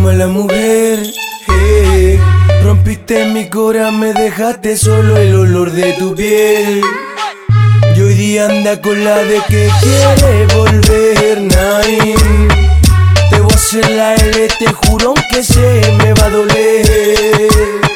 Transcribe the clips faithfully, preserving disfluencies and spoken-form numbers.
mala mujer, eh. Rompiste mi cora, me dejaste solo el olor de tu piel. Y hoy día anda con la de que quiere volver, Nain. Te voy a hacer la L, te juro que se me va a doler.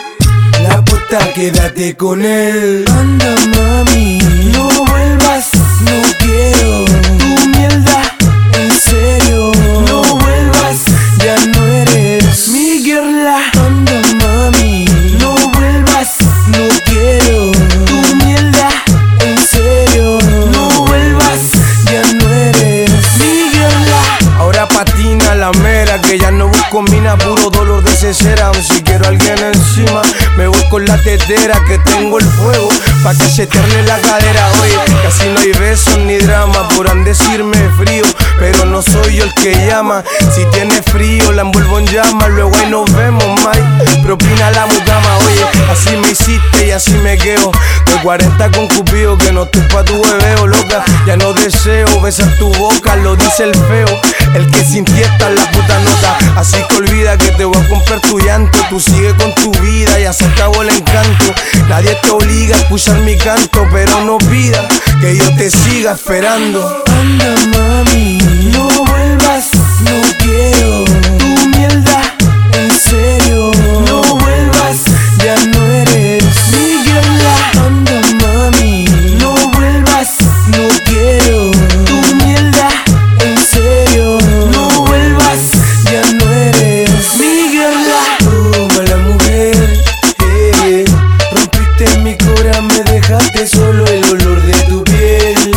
La puta, quédate con él. Anda mami, no vuelvas, no quiero tu mierda, en serio. No vuelvas, ya no eres mi girla. Anda mami, no vuelvas, no quiero tu mierda, en serio. No vuelvas, ya no eres mi girla. Ahora patina la mera, que ya no busco mina, puro dolor de cesera. Si quiero a alguien encima, me voy con la tetera, que tengo el fuego pa' cachetearle la cadera. Oye, casi no hay besos ni drama, podrán decirme frío, pero no soy yo el que llama. Si tienes frío, la envuelvo en llamas, luego ahí nos vemos, Mike. Propina la mucama, oye, así me hiciste y así me quedo. De cuarenta con Cupido, que no estoy pa' tu bebeo, loca. Ya no deseo besar tu boca, lo dice el feo, el que sin ti está en la puta nota. Así que olvida que te voy a comprar tu llanto. Tú sigue con tu vida, ya se acabó el encanto. Nadie te obliga a escuchar mi canto, pero no pidas que yo te siga esperando. Anda mami, no vuelvas, no quiero tu mierda, en serio. No vuelvas, ya no eres mi girla. Anda mami, no vuelvas, no quiero tu mierda, en serio. No vuelvas, ya no eres mi girla. Oh, mala mujer, eh. Rompiste mi cora, me dejaste solo el olor de tu piel.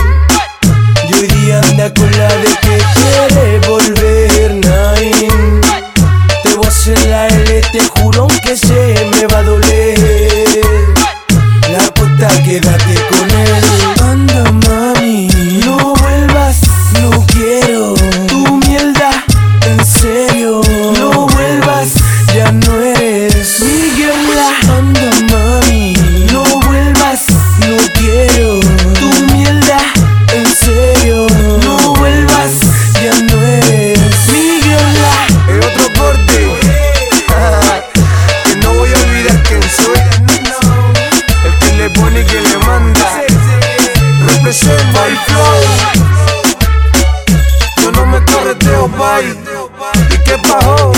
Y hoy día anda con la de que quiere volver, Nain. Te voy a hacer la L, te juro que se me va a doler. La puta, quédate con él. Anda mami, no vuelvas, no quiero tu mierda, en serio. No vuelvas, ya no eres mi girla. Anda mami, no vuelvas, no quiero tu mierda, en serio. No vuelvas, ya no eres mi girla. Es otro corte, que no voy a olvidar quién soy. El que le pone y que le manda. Representa el flow. Yo no me correteo, bye. ¿Y qué pasó?